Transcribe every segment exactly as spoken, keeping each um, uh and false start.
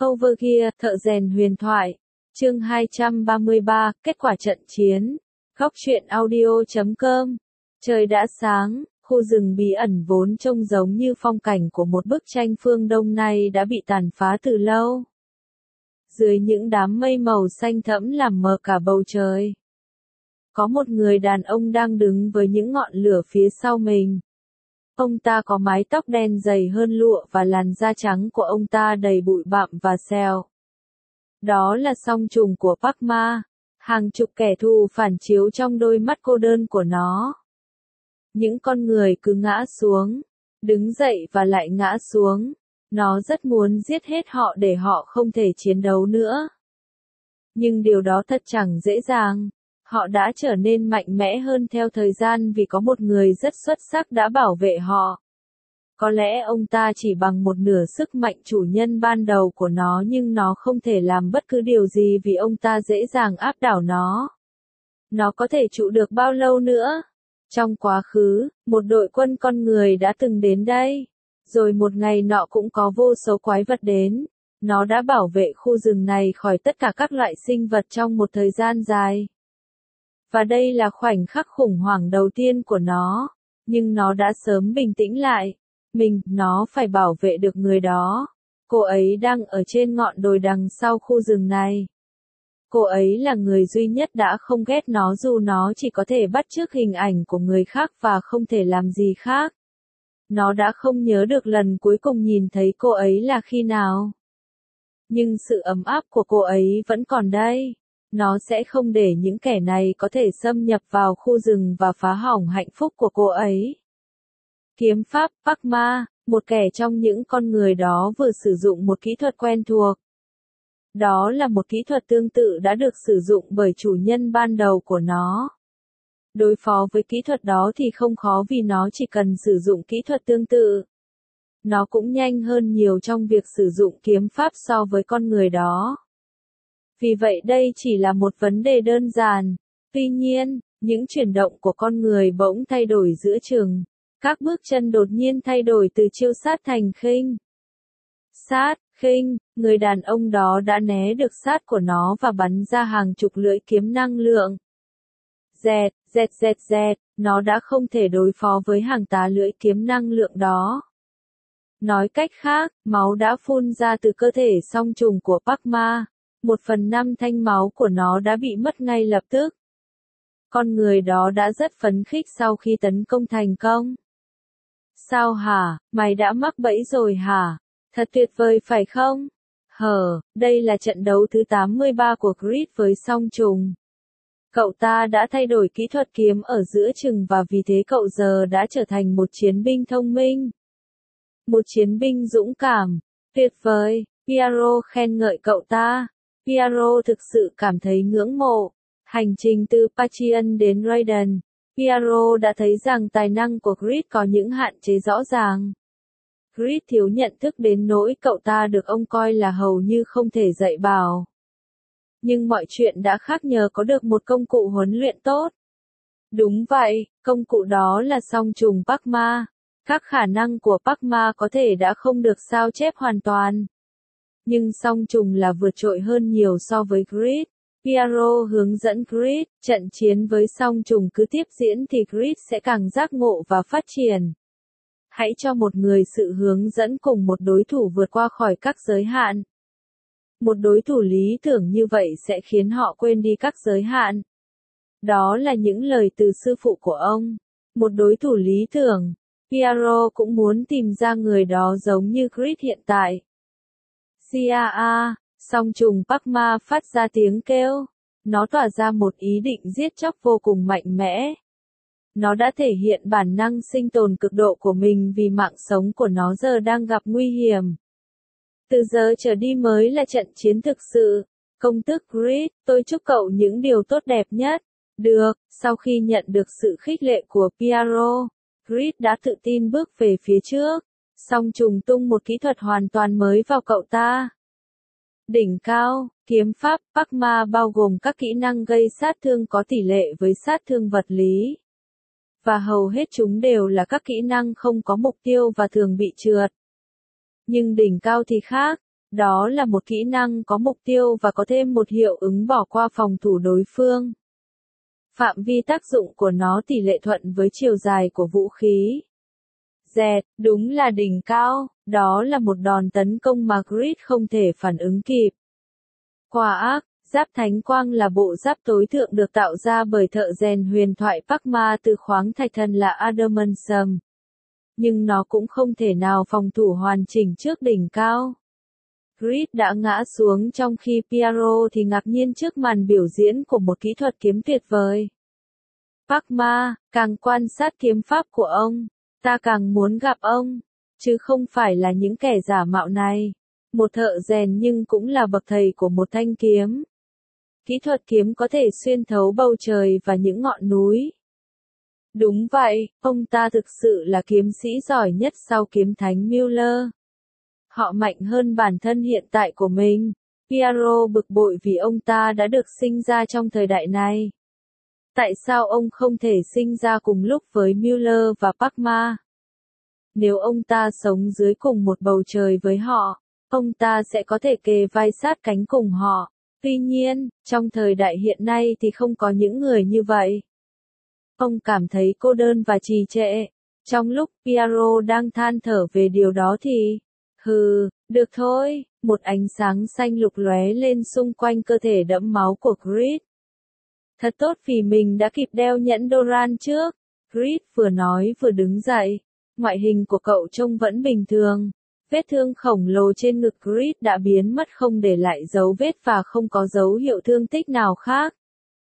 Overgear, thợ rèn huyền thoại. Chương hai trăm ba mươi ba, kết quả trận chiến. Góc truyện audio chấm com. Trời đã sáng, khu rừng bí ẩn vốn trông giống như phong cảnh của một bức tranh phương Đông nay đã bị tàn phá từ lâu. Dưới những đám mây màu xanh thẫm làm mờ cả bầu trời, có một người đàn ông đang đứng với những ngọn lửa phía sau mình. Ông ta có mái tóc đen dày hơn lụa và làn da trắng của ông ta đầy bụi bặm và sẹo. Đó là song trùng của Park Ma, hàng chục kẻ thù phản chiếu trong đôi mắt cô đơn của nó. Những con người cứ ngã xuống, đứng dậy và lại ngã xuống. Nó rất muốn giết hết họ để họ không thể chiến đấu nữa. Nhưng điều đó thật chẳng dễ dàng. Họ đã trở nên mạnh mẽ hơn theo thời gian vì có một người rất xuất sắc đã bảo vệ họ. Có lẽ ông ta chỉ bằng một nửa sức mạnh chủ nhân ban đầu của nó, nhưng nó không thể làm bất cứ điều gì vì ông ta dễ dàng áp đảo nó. Nó có thể trụ được bao lâu nữa? Trong quá khứ, một đội quân con người đã từng đến đây. Rồi một ngày nọ cũng có vô số quái vật đến. Nó đã bảo vệ khu rừng này khỏi tất cả các loại sinh vật trong một thời gian dài. Và đây là khoảnh khắc khủng hoảng đầu tiên của nó. Nhưng nó đã sớm bình tĩnh lại. Mình, nó phải bảo vệ được người đó. Cô ấy đang ở trên ngọn đồi đằng sau khu rừng này. Cô ấy là người duy nhất đã không ghét nó dù nó chỉ có thể bắt chước hình ảnh của người khác và không thể làm gì khác. Nó đã không nhớ được lần cuối cùng nhìn thấy cô ấy là khi nào. Nhưng sự ấm áp của cô ấy vẫn còn đây. Nó sẽ không để những kẻ này có thể xâm nhập vào khu rừng và phá hỏng hạnh phúc của cô ấy. Kiếm pháp Park Ma, một kẻ trong những con người đó vừa sử dụng một kỹ thuật quen thuộc. Đó là một kỹ thuật tương tự đã được sử dụng bởi chủ nhân ban đầu của nó. Đối phó với kỹ thuật đó thì không khó vì nó chỉ cần sử dụng kỹ thuật tương tự. Nó cũng nhanh hơn nhiều trong việc sử dụng kiếm pháp so với con người đó. Vì vậy đây chỉ là một vấn đề đơn giản. Tuy nhiên, những chuyển động của con người bỗng thay đổi giữa chừng. Các bước chân đột nhiên thay đổi từ chiêu sát thành khinh. Sát, khinh, người đàn ông đó đã né được sát của nó và bắn ra hàng chục lưỡi kiếm năng lượng. Dẹt, dẹt dẹt dẹt, nó đã không thể đối phó với hàng tá lưỡi kiếm năng lượng đó. Nói cách khác, máu đã phun ra từ cơ thể song trùng của Park Ma. Một phần năm thanh máu của nó đã bị mất ngay lập tức. Con người đó đã rất phấn khích sau khi tấn công thành công. Sao hả, mày đã mắc bẫy rồi hả? Thật tuyệt vời phải không? Hờ, đây là trận đấu thứ tám mươi ba của Creed với song trùng. Cậu ta đã thay đổi kỹ thuật kiếm ở giữa chừng và vì thế cậu giờ đã trở thành một chiến binh thông minh. Một chiến binh dũng cảm, tuyệt vời, Piero khen ngợi cậu ta. Piero thực sự cảm thấy ngưỡng mộ. Hành trình từ Patreon đến Raiden, Piero đã thấy rằng tài năng của Creed có những hạn chế rõ ràng. Creed thiếu nhận thức đến nỗi cậu ta được ông coi là hầu như không thể dạy bảo. Nhưng mọi chuyện đã khác nhờ có được một công cụ huấn luyện tốt. Đúng vậy, công cụ đó là song trùng Park Ma. Các khả năng của Park Ma có thể đã không được sao chép hoàn toàn. Nhưng song trùng là vượt trội hơn nhiều so với Creed. Piero hướng dẫn Creed, trận chiến với song trùng cứ tiếp diễn thì Creed sẽ càng giác ngộ và phát triển. Hãy cho một người sự hướng dẫn cùng một đối thủ vượt qua khỏi các giới hạn. Một đối thủ lý tưởng như vậy sẽ khiến họ quên đi các giới hạn. Đó là những lời từ sư phụ của ông. Một đối thủ lý tưởng. Piero cũng muốn tìm ra người đó giống như Creed hiện tại. Cia, song trùng Park Ma phát ra tiếng kêu. Nó tỏa ra một ý định giết chóc vô cùng mạnh mẽ. Nó đã thể hiện bản năng sinh tồn cực độ của mình vì mạng sống của nó giờ đang gặp nguy hiểm. Từ giờ trở đi mới là trận chiến thực sự. Công tước Creed, tôi chúc cậu những điều tốt đẹp nhất. Được, sau khi nhận được sự khích lệ của Piero, Creed đã tự tin bước về phía trước. Song trùng tung một kỹ thuật hoàn toàn mới vào cậu ta. Đỉnh cao, kiếm pháp Park Ma bao gồm các kỹ năng gây sát thương có tỷ lệ với sát thương vật lý. Và hầu hết chúng đều là các kỹ năng không có mục tiêu và thường bị trượt. Nhưng đỉnh cao thì khác, Đó là một kỹ năng có mục tiêu và có thêm một hiệu ứng bỏ qua phòng thủ đối phương. Phạm vi tác dụng của nó tỷ lệ thuận với chiều dài của vũ khí. Dẹt, đúng là đỉnh cao, đó là một đòn tấn công mà Grid không thể phản ứng kịp. Quả ác, giáp thánh quang là bộ giáp tối thượng được tạo ra bởi thợ rèn huyền thoại Pakma từ khoáng thạch thần là Adamantium. Nhưng nó cũng không thể nào phòng thủ hoàn chỉnh trước đỉnh cao. Grid đã ngã xuống trong khi Piero thì ngạc nhiên trước màn biểu diễn của một kỹ thuật kiếm tuyệt vời. Pakma, càng quan sát kiếm pháp của ông, ta càng muốn gặp ông, chứ không phải là những kẻ giả mạo này. Một thợ rèn nhưng cũng là bậc thầy của một thanh kiếm. Kỹ thuật kiếm có thể xuyên thấu bầu trời và những ngọn núi. Đúng vậy, ông ta thực sự là kiếm sĩ giỏi nhất sau kiếm thánh Müller. Họ mạnh hơn bản thân hiện tại của mình. Piero bực bội vì ông ta đã được sinh ra trong thời đại này. Tại sao ông không thể sinh ra cùng lúc với Müller và Pakma? Nếu ông ta sống dưới cùng một bầu trời với họ, ông ta sẽ có thể kề vai sát cánh cùng họ. Tuy nhiên, trong thời đại hiện nay thì không có những người như vậy. Ông cảm thấy cô đơn và trì trệ. Trong lúc Piero đang than thở về điều đó thì, hừ, được thôi, một ánh sáng xanh lục lóe lên xung quanh cơ thể đẫm máu của Grid. Thật tốt vì mình đã kịp đeo nhẫn Doran trước. Grid vừa nói vừa đứng dậy. Ngoại hình của cậu trông vẫn bình thường. Vết thương khổng lồ trên ngực Grid đã biến mất không để lại dấu vết và không có dấu hiệu thương tích nào khác.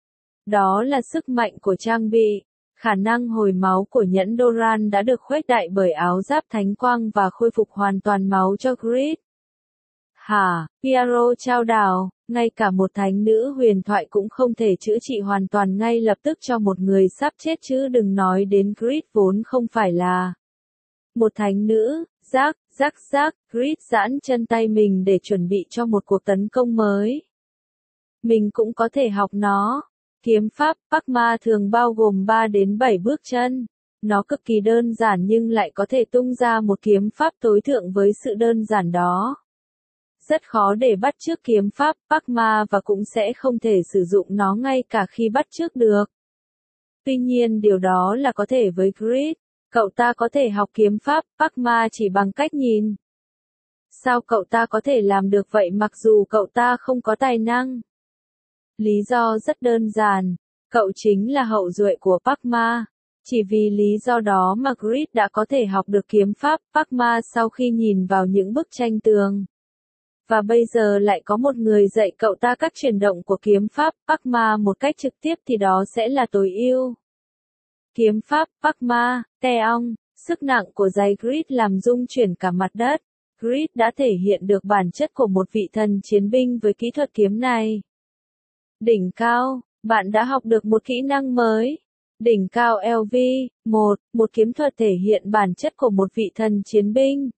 Đó là sức mạnh của trang bị. Khả năng hồi máu của nhẫn Doran đã được khuếch đại bởi áo giáp thánh quang và khôi phục hoàn toàn máu cho Grid. Hả, Piero trao đảo, ngay cả một thánh nữ huyền thoại cũng không thể chữa trị hoàn toàn ngay lập tức cho một người sắp chết chứ đừng nói đến Grid vốn không phải là một thánh nữ. Rác, rác rác, Grid giãn chân tay mình để chuẩn bị cho một cuộc tấn công mới. Mình cũng có thể học nó. Kiếm pháp Pakma thường bao gồm ba đến bảy bước chân. Nó cực kỳ đơn giản nhưng lại có thể tung ra một kiếm pháp tối thượng với sự đơn giản đó. Rất khó để bắt chước kiếm pháp Pakma và cũng sẽ không thể sử dụng nó ngay cả khi bắt chước được. Tuy nhiên điều đó là có thể với Grid. Cậu ta có thể học kiếm pháp Pakma chỉ bằng cách nhìn. Sao cậu ta có thể làm được vậy mặc dù cậu ta không có tài năng? Lý do rất đơn giản, cậu chính là hậu duệ của Pakma. Chỉ vì lý do đó mà Grid đã có thể học được kiếm pháp Pakma sau khi nhìn vào những bức tranh tường. Và bây giờ lại có một người dạy cậu ta các chuyển động của kiếm pháp Pakma một cách trực tiếp thì đó sẽ là tối ưu. Kiếm pháp Pakma, Teong, sức nặng của giày Grid làm rung chuyển cả mặt đất. Grid đã thể hiện được bản chất của một vị thần chiến binh với kỹ thuật kiếm này. Đỉnh cao, bạn đã học được một kỹ năng mới. Đỉnh cao lờ vê, một, một kiếm thuật thể hiện bản chất của một vị thần chiến binh.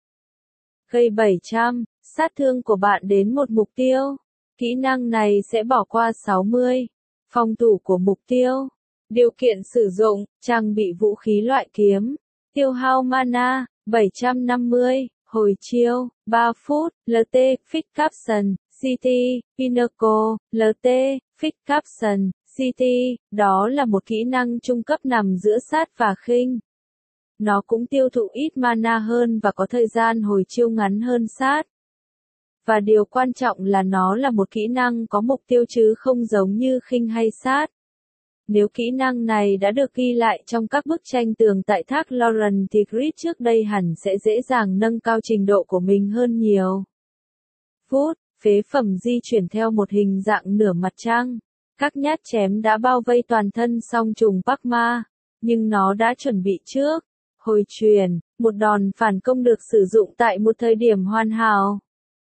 Gây bảy trăm, sát thương của bạn đến một mục tiêu. Kỹ năng này sẽ bỏ qua sáu mươi. Phòng thủ của mục tiêu. Điều kiện sử dụng, trang bị vũ khí loại kiếm. Tiêu hao mana, bảy trăm năm mươi. Hồi chiêu, ba phút. lờ tê, Fix Caption, xê tê, Pinnacle, lờ tê, Fix Caption, xê tê. Đó là một kỹ năng trung cấp nằm giữa sát và khinh. Nó cũng tiêu thụ ít mana hơn và có thời gian hồi chiêu ngắn hơn sát. Và điều quan trọng là nó là một kỹ năng có mục tiêu chứ không giống như khinh hay sát. Nếu kỹ năng này đã được ghi lại trong các bức tranh tường tại thác Lauren thì Grid trước đây hẳn sẽ dễ dàng nâng cao trình độ của mình hơn nhiều. Phút, phế phẩm di chuyển theo một hình dạng nửa mặt trăng. Các nhát chém đã bao vây toàn thân song trùng Pakma, nhưng nó đã chuẩn bị trước. Hồi truyền, một đòn phản công được sử dụng tại một thời điểm hoàn hảo.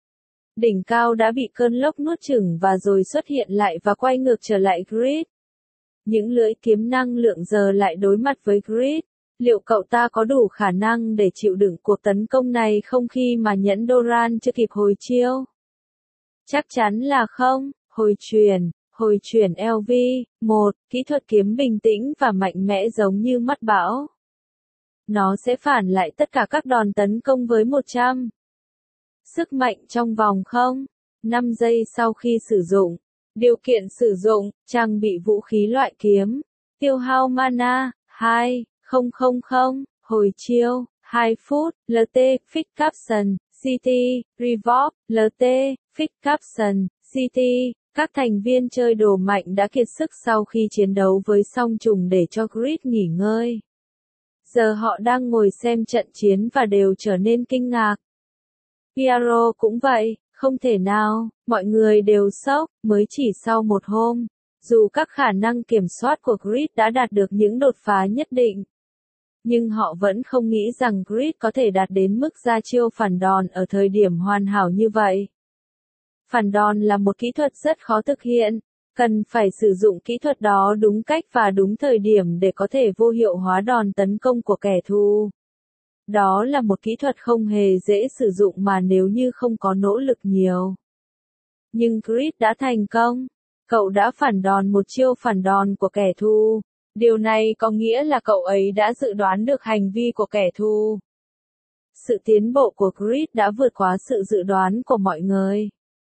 Đỉnh cao đã bị cơn lốc nuốt chửng và rồi xuất hiện lại và quay ngược trở lại Grid. Những lưỡi kiếm năng lượng giờ lại đối mặt với Grid. Liệu cậu ta có đủ khả năng để chịu đựng cuộc tấn công này không khi mà nhẫn Doran chưa kịp hồi chiêu? Chắc chắn là không. Hồi truyền, hồi truyền lờ vê, một, kỹ thuật kiếm bình tĩnh và mạnh mẽ giống như mắt bão. Nó sẽ phản lại tất cả các đòn tấn công với một trăm. Sức mạnh trong vòng không. năm giây sau khi sử dụng. Điều kiện sử dụng, trang bị vũ khí loại kiếm. Tiêu hao mana, hai nghìn. Hồi chiêu, hai phút, lờ tê, Fix Caption, City, Revolve, lờ tê, Fix Caption, City. Các thành viên chơi đồ mạnh đã kiệt sức sau khi chiến đấu với song trùng để cho Grid nghỉ ngơi. Giờ họ đang ngồi xem trận chiến và đều trở nên kinh ngạc. Piaro cũng vậy, không thể nào, mọi người đều sốc, mới chỉ sau một hôm. Dù các khả năng kiểm soát của Grid đã đạt được những đột phá nhất định, nhưng họ vẫn không nghĩ rằng Grid có thể đạt đến mức ra chiêu phản đòn ở thời điểm hoàn hảo như vậy. Phản đòn là một kỹ thuật rất khó thực hiện, cần phải sử dụng kỹ thuật đó đúng cách và đúng thời điểm để có thể vô hiệu hóa đòn tấn công của kẻ thù. Đó là một kỹ thuật không hề dễ sử dụng mà nếu như không có nỗ lực nhiều. Nhưng Grid đã thành công. Cậu đã phản đòn một chiêu phản đòn của kẻ thù. Điều này có nghĩa là cậu ấy đã dự đoán được hành vi của kẻ thù. Sự tiến bộ của Grid đã vượt quá sự dự đoán của mọi người.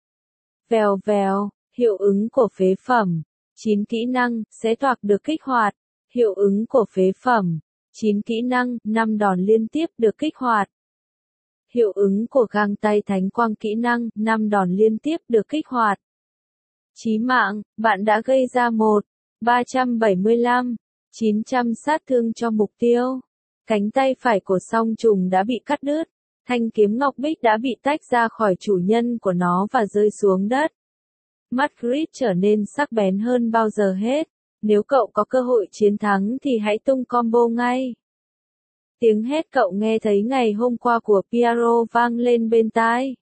Vèo vèo, hiệu ứng của phế phẩm. chín kỹ năng, sẽ toạc được kích hoạt. Hiệu ứng của phế phẩm. chín kỹ năng, năm đòn liên tiếp được kích hoạt. Hiệu ứng của găng tay thánh quang kỹ năng, năm đòn liên tiếp được kích hoạt. Chí mạng, bạn đã gây ra một nghìn ba trăm bảy mươi lăm, chín trăm sát thương cho mục tiêu. Cánh tay phải của song trùng đã bị cắt đứt. Thanh kiếm ngọc bích đã bị tách ra khỏi chủ nhân của nó và rơi xuống đất. Mắt Grid trở nên sắc bén hơn bao giờ hết. Nếu cậu có cơ hội chiến thắng thì hãy tung combo ngay. Tiếng hét cậu nghe thấy ngày hôm qua của Piaro vang lên bên tai.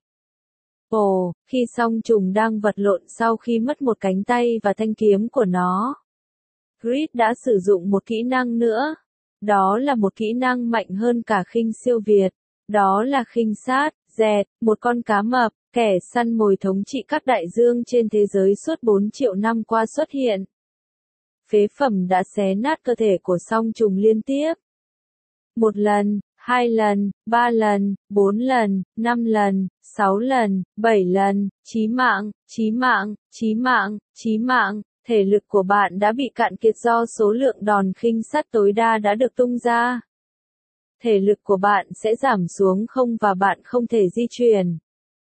Ồ, khi song trùng đang vật lộn sau khi mất một cánh tay và thanh kiếm của nó, Grid đã sử dụng một kỹ năng nữa. Đó là một kỹ năng mạnh hơn cả khinh siêu việt. Đó là khinh sát, dẹt, một con cá mập, kẻ săn mồi thống trị các đại dương trên thế giới suốt bốn triệu năm qua xuất hiện. Phế phẩm đã xé nát cơ thể của song trùng liên tiếp. Một lần, hai lần, ba lần, bốn lần, năm lần, sáu lần, bảy lần, chí mạng, chí mạng, chí mạng, chí mạng. Thể lực của bạn đã bị cạn kiệt do số lượng đòn khinh sát tối đa đã được tung ra. Thể lực của bạn sẽ giảm xuống không và bạn không thể di chuyển.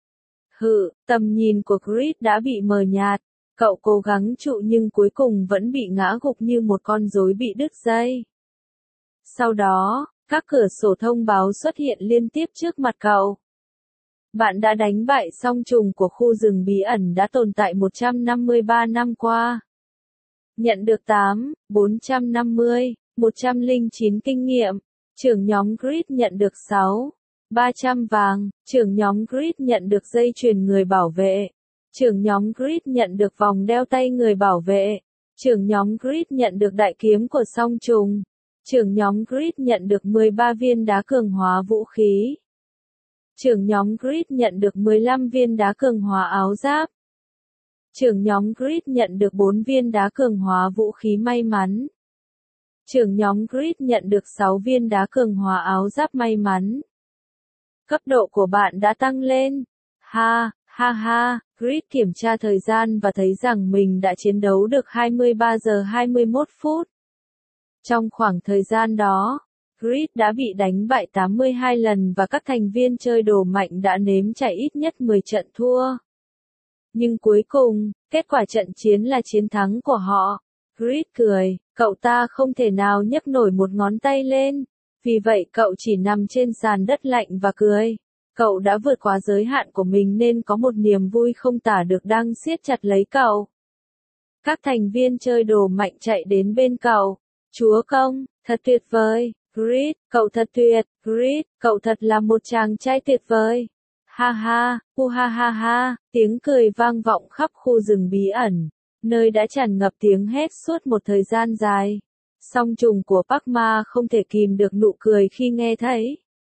Hự, tầm nhìn của Grid đã bị mờ nhạt. Cậu cố gắng trụ nhưng cuối cùng vẫn bị ngã gục như một con rối bị đứt dây. Sau đó, các cửa sổ thông báo xuất hiện liên tiếp trước mặt cậu. Bạn đã đánh bại song trùng của khu rừng bí ẩn đã tồn tại một trăm năm mươi ba năm qua. Nhận được tám, bốn trăm năm mươi, một trăm lẻ chín kinh nghiệm. Trưởng nhóm Grid nhận được sáu, ba trăm vàng. Trưởng nhóm Grid nhận được dây chuyền người bảo vệ. Trưởng nhóm Grid nhận được vòng đeo tay người bảo vệ. Trưởng nhóm Grid nhận được đại kiếm của song trùng. Trưởng nhóm Grid nhận được mười ba viên đá cường hóa vũ khí. Trưởng nhóm Grid nhận được mười lăm viên đá cường hóa áo giáp. Trưởng nhóm Grid nhận được bốn viên đá cường hóa vũ khí may mắn. Trưởng nhóm Grid nhận được sáu viên đá cường hóa áo giáp may mắn. Cấp độ của bạn đã tăng lên. Ha, ha ha, Grid kiểm tra thời gian và thấy rằng mình đã chiến đấu được hai mươi ba giờ hai mươi mốt phút. Trong khoảng thời gian đó, Grid đã bị đánh bại tám mươi hai lần và các thành viên chơi đồ mạnh đã nếm trải ít nhất mười trận thua. Nhưng cuối cùng, kết quả trận chiến là chiến thắng của họ. Grid cười, cậu ta không thể nào nhấc nổi một ngón tay lên. Vì vậy cậu chỉ nằm trên sàn đất lạnh và cười. Cậu đã vượt quá giới hạn của mình nên có một niềm vui không tả được đang siết chặt lấy cậu. Các thành viên chơi đồ mạnh chạy đến bên cậu. Chúa công, thật tuyệt vời. Grid, cậu thật tuyệt. Grid, cậu thật là một chàng trai tuyệt vời. Ha ha, hu ha ha ha, tiếng cười vang vọng khắp khu rừng bí ẩn, nơi đã tràn ngập tiếng hét suốt một thời gian dài. Song trùng của Parkma không thể kìm được nụ cười khi nghe thấy.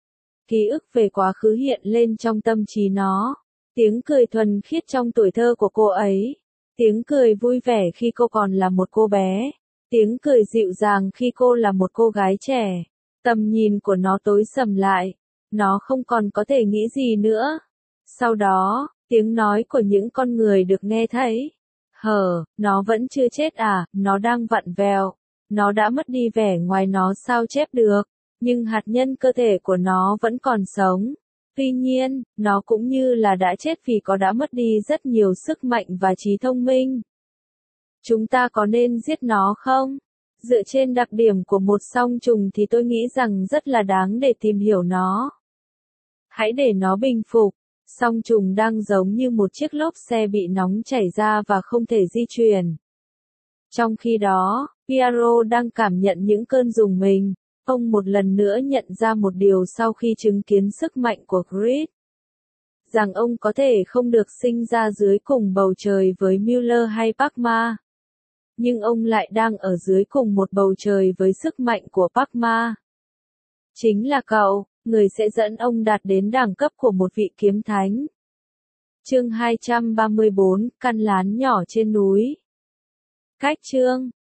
Ký ức về quá khứ hiện lên trong tâm trí nó. Tiếng cười thuần khiết trong tuổi thơ của cô ấy. Tiếng cười vui vẻ khi cô còn là một cô bé. Tiếng cười dịu dàng khi cô là một cô gái trẻ. Tầm nhìn của nó tối sầm lại. Nó không còn có thể nghĩ gì nữa. Sau đó, tiếng nói của những con người được nghe thấy. Hờ, nó vẫn chưa chết à, nó đang vặn vẹo. Nó đã mất đi vẻ ngoài nó sao chép được, nhưng hạt nhân cơ thể của nó vẫn còn sống. Tuy nhiên, nó cũng như là đã chết vì có đã mất đi rất nhiều sức mạnh và trí thông minh. Chúng ta có nên giết nó không? Dựa trên đặc điểm của một song trùng thì tôi nghĩ rằng rất là đáng để tìm hiểu nó. Hãy để nó bình phục. Song trùng đang giống như một chiếc lốp xe bị nóng chảy ra và không thể di chuyển. Trong khi đó, Piero đang cảm nhận những cơn rùng mình. Ông một lần nữa nhận ra một điều sau khi chứng kiến sức mạnh của Grid. Rằng ông có thể không được sinh ra dưới cùng bầu trời với Müller hay Pacma. Nhưng ông lại đang ở dưới cùng một bầu trời với sức mạnh của Pacma. Chính là cậu, người sẽ dẫn ông đạt đến đẳng cấp của một vị kiếm thánh. Chương hai trăm ba mươi bốn, căn lán nhỏ trên núi. Cách chương